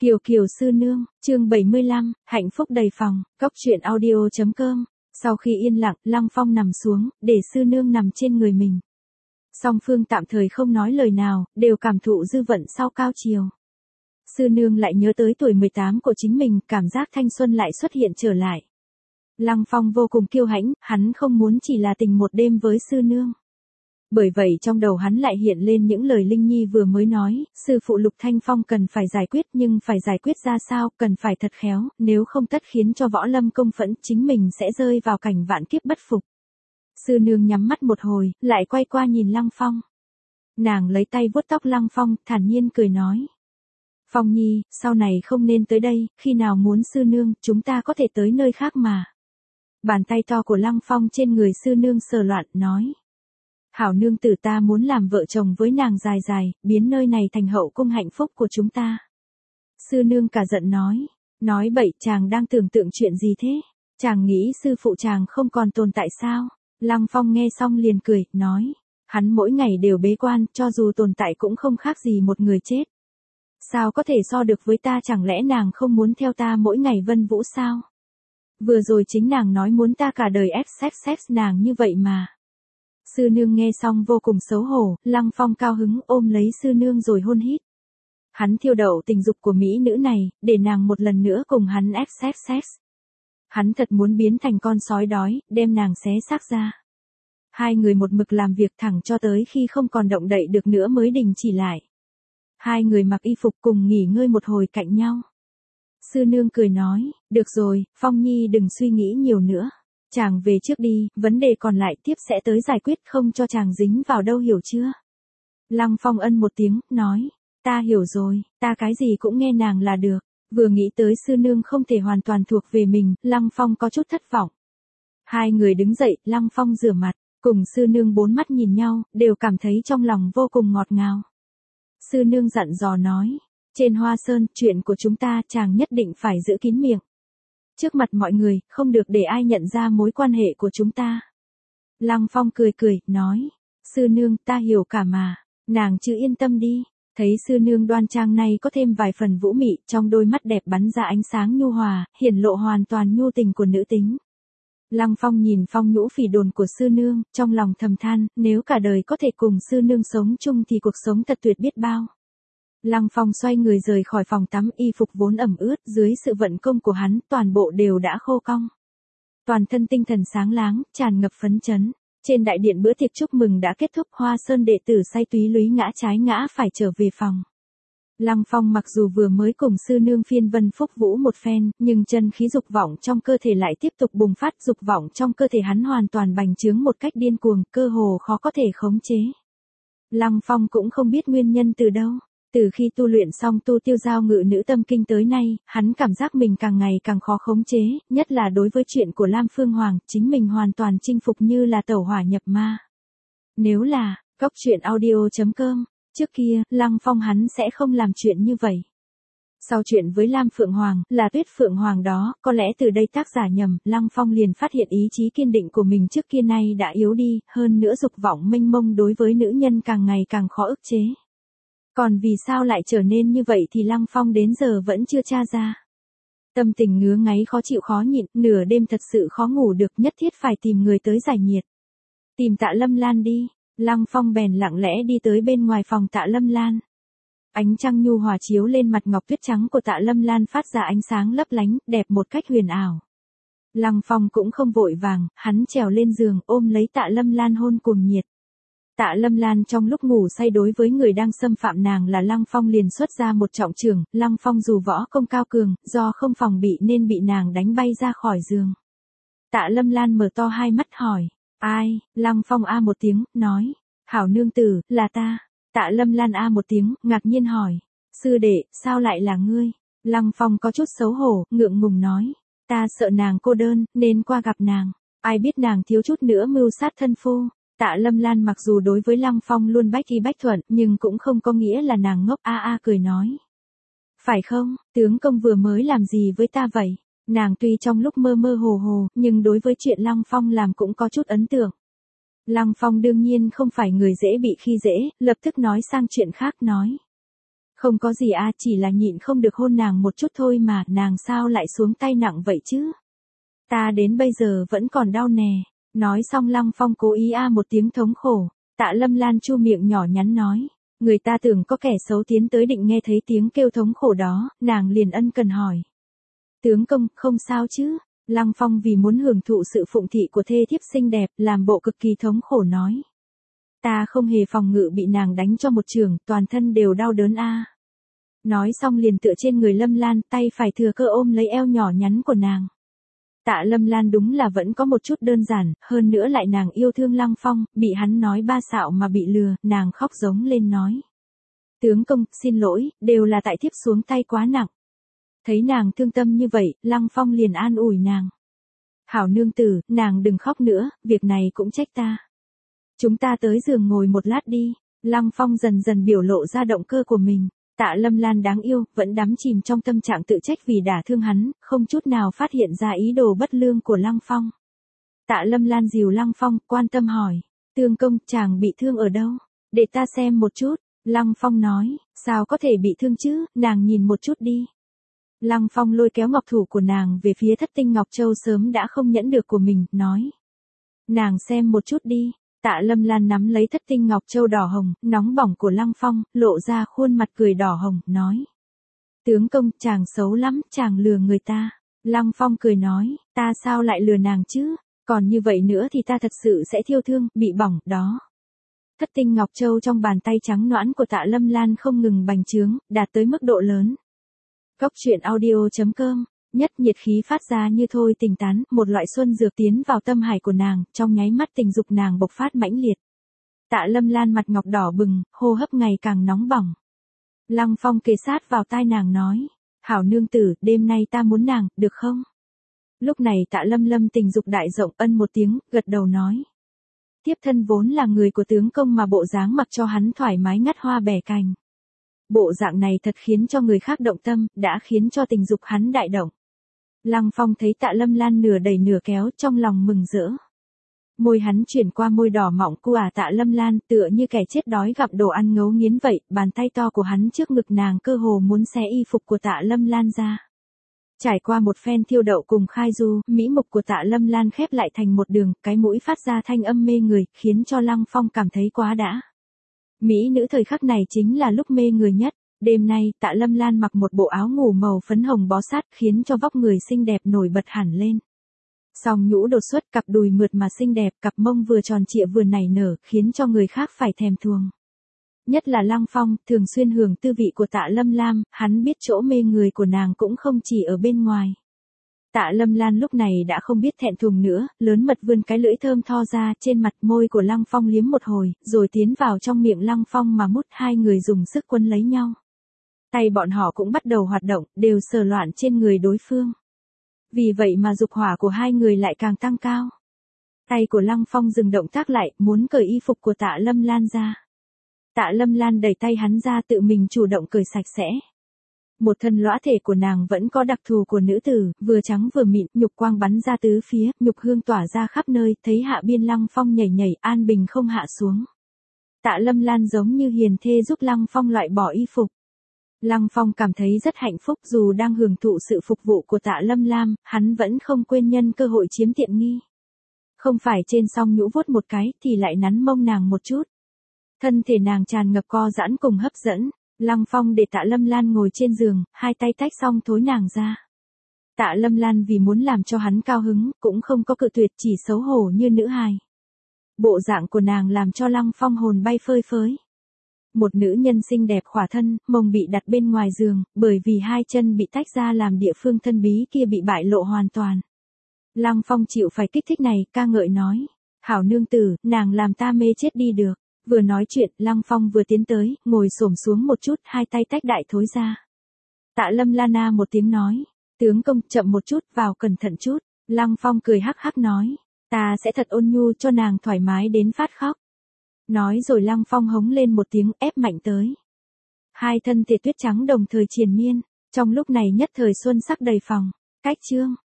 Kiều Kiều sư nương, chương 75, hạnh phúc đầy phòng, cốc truyện audio.com. Sau khi yên lặng, Lăng Phong nằm xuống, để sư nương nằm trên người mình. Song phương tạm thời không nói lời nào, đều cảm thụ dư vận sau cao chiều. Sư nương lại nhớ tới tuổi 18 của chính mình, cảm giác thanh xuân lại xuất hiện trở lại. Lăng Phong vô cùng kiêu hãnh, hắn không muốn chỉ là tình một đêm với sư nương. Bởi vậy trong đầu hắn lại hiện lên những lời Linh Nhi vừa mới nói, sư phụ Lục Thanh Phong cần phải giải quyết, nhưng phải giải quyết ra sao, cần phải thật khéo, nếu không tất khiến cho Võ Lâm công phẫn, chính mình sẽ rơi vào cảnh vạn kiếp bất phục. Sư nương nhắm mắt một hồi, lại quay qua nhìn Lăng Phong. Nàng lấy tay vuốt tóc Lăng Phong, thản nhiên cười nói. Phong Nhi, sau này không nên tới đây, khi nào muốn sư nương, chúng ta có thể tới nơi khác mà. Bàn tay to của Lăng Phong trên người sư nương sờ loạn, nói. Hảo nương tử, ta muốn làm vợ chồng với nàng dài dài, biến nơi này thành hậu cung hạnh phúc của chúng ta. Sư nương cả giận nói bậy, chàng đang tưởng tượng chuyện gì thế? Chàng nghĩ sư phụ chàng không còn tồn tại sao? Lăng Phong nghe xong liền cười, nói. Hắn mỗi ngày đều bế quan, cho dù tồn tại cũng không khác gì một người chết. Sao có thể so được với ta, chẳng lẽ nàng không muốn theo ta mỗi ngày vân vũ sao? Vừa rồi chính nàng nói muốn ta cả đời sex nàng như vậy mà. Sư nương nghe xong vô cùng xấu hổ, Lăng Phong cao hứng ôm lấy sư nương rồi hôn hít. Hắn thiêu đậu tình dục của mỹ nữ này, để nàng một lần nữa cùng hắn sex. Hắn thật muốn biến thành con sói đói, đem nàng xé xác ra. Hai người một mực làm việc thẳng cho tới khi không còn động đậy được nữa mới đình chỉ lại. Hai người mặc y phục cùng nghỉ ngơi một hồi cạnh nhau. Sư nương cười nói, được rồi, Phong Nhi đừng suy nghĩ nhiều nữa. Chàng về trước đi, vấn đề còn lại tiếp sẽ tới giải quyết, không cho chàng dính vào đâu, hiểu chưa? Lăng Phong ân một tiếng, nói, ta hiểu rồi, ta cái gì cũng nghe nàng là được. Vừa nghĩ tới sư nương không thể hoàn toàn thuộc về mình, Lăng Phong có chút thất vọng. Hai người đứng dậy, Lăng Phong rửa mặt, cùng sư nương bốn mắt nhìn nhau, đều cảm thấy trong lòng vô cùng ngọt ngào. Sư nương dặn dò nói, trên Hoa Sơn, chuyện của chúng ta chàng nhất định phải giữ kín miệng. Trước mặt mọi người, không được để ai nhận ra mối quan hệ của chúng ta. Lăng Phong cười, nói. Sư nương, ta hiểu cả mà. Nàng chứ yên tâm đi. Thấy sư nương đoan trang này có thêm vài phần vũ mị, trong đôi mắt đẹp bắn ra ánh sáng nhu hòa, hiển lộ hoàn toàn nhu tình của nữ tính. Lăng Phong nhìn phong nhũ phỉ đồn của sư nương, trong lòng thầm than, nếu cả đời có thể cùng sư nương sống chung thì cuộc sống thật tuyệt biết bao. Lăng Phong xoay người rời khỏi phòng tắm, y phục vốn ẩm ướt, dưới sự vận công của hắn, toàn bộ đều đã khô cong. Toàn thân tinh thần sáng láng, tràn ngập phấn chấn. Trên đại điện bữa tiệc chúc mừng đã kết thúc, Hoa Sơn đệ tử say túy lúy ngã trái ngã phải trở về phòng. Lăng Phong mặc dù vừa mới cùng sư nương phiên vân phúc vũ một phen, nhưng chân khí dục vọng trong cơ thể lại tiếp tục bùng phát, dục vọng trong cơ thể hắn hoàn toàn bành trướng một cách điên cuồng, cơ hồ khó có thể khống chế. Lăng Phong cũng không biết nguyên nhân từ đâu. Từ khi tu luyện xong tu tiêu giao ngự nữ tâm kinh tới nay, hắn cảm giác mình càng ngày càng khó khống chế, nhất là đối với chuyện của Lam Phương Hoàng, chính mình hoàn toàn chinh phục như là tẩu hỏa nhập ma. Nếu là, cốc truyện audio.com, trước kia, Lăng Phong hắn sẽ không làm chuyện như vậy. Sau chuyện với Lam Phượng Hoàng, là Tuyết Phượng Hoàng đó, có lẽ từ đây tác giả nhầm, Lăng Phong liền phát hiện ý chí kiên định của mình trước kia nay đã yếu đi, hơn nữa dục vọng mênh mông đối với nữ nhân càng ngày càng khó ức chế. Còn vì sao lại trở nên như vậy thì Lăng Phong đến giờ vẫn chưa tra ra. Tâm tình ngứa ngáy khó chịu khó nhịn, nửa đêm thật sự khó ngủ được, nhất thiết phải tìm người tới giải nhiệt. Tìm Tạ Lâm Lan đi. Lăng Phong bèn lặng lẽ đi tới bên ngoài phòng Tạ Lâm Lan. Ánh trăng nhu hòa chiếu lên mặt ngọc tuyết trắng của Tạ Lâm Lan phát ra ánh sáng lấp lánh, đẹp một cách huyền ảo. Lăng Phong cũng không vội vàng, hắn trèo lên giường ôm lấy Tạ Lâm Lan hôn cuồng nhiệt. Tạ Lâm Lan trong lúc ngủ say đối với người đang xâm phạm nàng là Lăng Phong liền xuất ra một trọng chưởng, Lăng Phong dù võ công cao cường, do không phòng bị nên bị nàng đánh bay ra khỏi giường. Tạ Lâm Lan mở to hai mắt hỏi, ai? Lăng Phong a một tiếng, nói, hảo nương tử, là ta. Tạ Lâm Lan a một tiếng, ngạc nhiên hỏi, sư đệ, sao lại là ngươi? Lăng Phong có chút xấu hổ, ngượng ngùng nói, ta sợ nàng cô đơn, nên qua gặp nàng. Ai biết nàng thiếu chút nữa mưu sát thân phu. Tạ Lâm Lan mặc dù đối với Lăng Phong luôn bách y bách thuận, nhưng cũng không có nghĩa là nàng ngốc, cười nói. Phải không, tướng công vừa mới làm gì với ta vậy? Nàng tuy trong lúc mơ mơ hồ hồ, nhưng đối với chuyện Lăng Phong làm cũng có chút ấn tượng. Lăng Phong đương nhiên không phải người dễ bị khi dễ, lập tức nói sang chuyện khác, nói. Không có gì à, chỉ là nhịn không được hôn nàng một chút thôi mà, nàng sao lại xuống tay nặng vậy chứ? Ta đến bây giờ vẫn còn đau nè. Nói xong Lăng Phong cố ý một tiếng thống khổ. Tạ Lâm Lan chu miệng nhỏ nhắn nói. Người ta tưởng có kẻ xấu tiến tới định nghe thấy tiếng kêu thống khổ đó, nàng liền ân cần hỏi. Tướng công, không sao chứ? Lăng Phong vì muốn hưởng thụ sự phụng thị của thê thiếp xinh đẹp, làm bộ cực kỳ thống khổ nói. Ta không hề phòng ngự bị nàng đánh cho một trường, toàn thân đều đau đớn a. Nói xong liền tựa trên người Lâm Lan, tay phải thừa cơ ôm lấy eo nhỏ nhắn của nàng. Tạ Lâm Lan đúng là vẫn có một chút đơn giản, hơn nữa lại nàng yêu thương Lăng Phong, bị hắn nói ba xạo mà bị lừa, nàng khóc giống lên nói. Tướng công, xin lỗi, đều là tại thiếp xuống tay quá nặng. Thấy nàng thương tâm như vậy, Lăng Phong liền an ủi nàng. Hảo nương tử, nàng đừng khóc nữa, việc này cũng trách ta. Chúng ta tới giường ngồi một lát đi. Lăng Phong dần dần biểu lộ ra động cơ của mình. Tạ Lâm Lan đáng yêu, vẫn đắm chìm trong tâm trạng tự trách vì đả thương hắn, không chút nào phát hiện ra ý đồ bất lương của Lăng Phong. Tạ Lâm Lan dìu Lăng Phong, quan tâm hỏi. Tướng công, chàng bị thương ở đâu? Để ta xem một chút. Lăng Phong nói, sao có thể bị thương chứ, nàng nhìn một chút đi. Lăng Phong lôi kéo ngọc thủ của nàng về phía thất tinh ngọc châu sớm đã không nhẫn được của mình, nói. Nàng xem một chút đi. Tạ Lâm Lan nắm lấy thất tinh ngọc châu đỏ hồng, nóng bỏng của Lăng Phong, lộ ra khuôn mặt cười đỏ hồng, nói. Tướng công, chàng xấu lắm, chàng lừa người ta. Lăng Phong cười nói, ta sao lại lừa nàng chứ, còn như vậy nữa thì ta thật sự sẽ thiêu thương, bị bỏng, đó. Thất tinh ngọc châu trong bàn tay trắng nõn của Tạ Lâm Lan không ngừng bành trướng, đạt tới mức độ lớn. Góc truyện audio.com, nhất nhiệt khí phát ra như thôi tình tán, một loại xuân dược tiến vào tâm hải của nàng, trong nháy mắt tình dục nàng bộc phát mãnh liệt. Tạ Lâm Lan mặt ngọc đỏ bừng, hô hấp ngày càng nóng bỏng. Lăng Phong kề sát vào tai nàng nói, hảo nương tử, đêm nay ta muốn nàng, được không? Lúc này Tạ Lâm tình dục đại rộng, ân một tiếng, gật đầu nói. Tiếp thân vốn là người của tướng công mà bộ dáng mặc cho hắn thoải mái ngắt hoa bẻ cành. Bộ dạng này thật khiến cho người khác động tâm, đã khiến cho tình dục hắn đại động. Lăng Phong thấy Tạ Lâm Lan nửa đẩy nửa kéo, trong lòng mừng rỡ. Môi hắn chuyển qua môi đỏ mọng của Tạ Lâm Lan, tựa như kẻ chết đói gặp đồ ăn ngấu nghiến vậy, bàn tay to của hắn trước ngực nàng cơ hồ muốn xé y phục của Tạ Lâm Lan ra. Trải qua một phen thiêu đậu cùng khai du, mỹ mục của Tạ Lâm Lan khép lại thành một đường, cái mũi phát ra thanh âm mê người, khiến cho Lăng Phong cảm thấy quá đã. Mỹ nữ thời khắc này chính là lúc mê người nhất. Đêm nay, Tạ Lâm Lan mặc một bộ áo ngủ màu phấn hồng bó sát, khiến cho vóc người xinh đẹp nổi bật hẳn lên. Song nhũ đột xuất, cặp đùi mượt mà xinh đẹp, cặp mông vừa tròn trịa vừa nảy nở, khiến cho người khác phải thèm thuồng. Nhất là Lăng Phong, thường xuyên hưởng tư vị của Tạ Lâm Lam, hắn biết chỗ mê người của nàng cũng không chỉ ở bên ngoài. Tạ Lâm Lan lúc này đã không biết thẹn thùng nữa, lớn mật vươn cái lưỡi thơm tho ra, trên mặt môi của Lăng Phong liếm một hồi, rồi tiến vào trong miệng Lăng Phong mà mút, hai người dùng sức quấn lấy nhau. Tay bọn họ cũng bắt đầu hoạt động, đều sờ loạn trên người đối phương. Vì vậy mà dục hỏa của hai người lại càng tăng cao. Tay của Lăng Phong dừng động tác lại, muốn cởi y phục của Tạ Lâm Lan ra. Tạ Lâm Lan đẩy tay hắn ra, tự mình chủ động cởi sạch sẽ. Một thân lõa thể của nàng vẫn có đặc thù của nữ tử, vừa trắng vừa mịn, nhục quang bắn ra tứ phía, nhục hương tỏa ra khắp nơi, thấy hạ biên Lăng Phong nhảy nhảy, an bình không hạ xuống. Tạ Lâm Lan giống như hiền thê giúp Lăng Phong loại bỏ y phục. Lăng Phong cảm thấy rất hạnh phúc, dù đang hưởng thụ sự phục vụ của Tạ Lâm Lam, hắn vẫn không quên nhân cơ hội chiếm tiện nghi. Không phải trên song nhũ vuốt một cái, thì lại nắn mông nàng một chút. Thân thể nàng tràn ngập co giãn cùng hấp dẫn. Lăng Phong để Tạ Lâm Lan ngồi trên giường, hai tay tách xong thối nàng ra. Tạ Lâm Lan vì muốn làm cho hắn cao hứng, cũng không có cự tuyệt, chỉ xấu hổ như nữ hài. Bộ dạng của nàng làm cho Lăng Phong hồn bay phơi phới. Một nữ nhân xinh đẹp khỏa thân, mông bị đặt bên ngoài giường, bởi vì hai chân bị tách ra làm địa phương thân bí kia bị bại lộ hoàn toàn. Lăng Phong chịu phải kích thích này, ca ngợi nói. Hảo nương tử, nàng làm ta mê chết đi được. Vừa nói chuyện, Lăng Phong vừa tiến tới, ngồi xổm xuống một chút, hai tay tách đại thối ra. Tạ Lâm Lan một tiếng nói. Tướng công, chậm một chút, vào cẩn thận chút. Lăng Phong cười hắc hắc nói. Ta sẽ thật ôn nhu cho nàng thoải mái đến phát khóc. Nói rồi Lăng Phong hống lên một tiếng, ép mạnh tới. Hai thân thể tuyết trắng đồng thời triền miên. Trong lúc này nhất thời xuân sắc đầy phòng. Cách chương.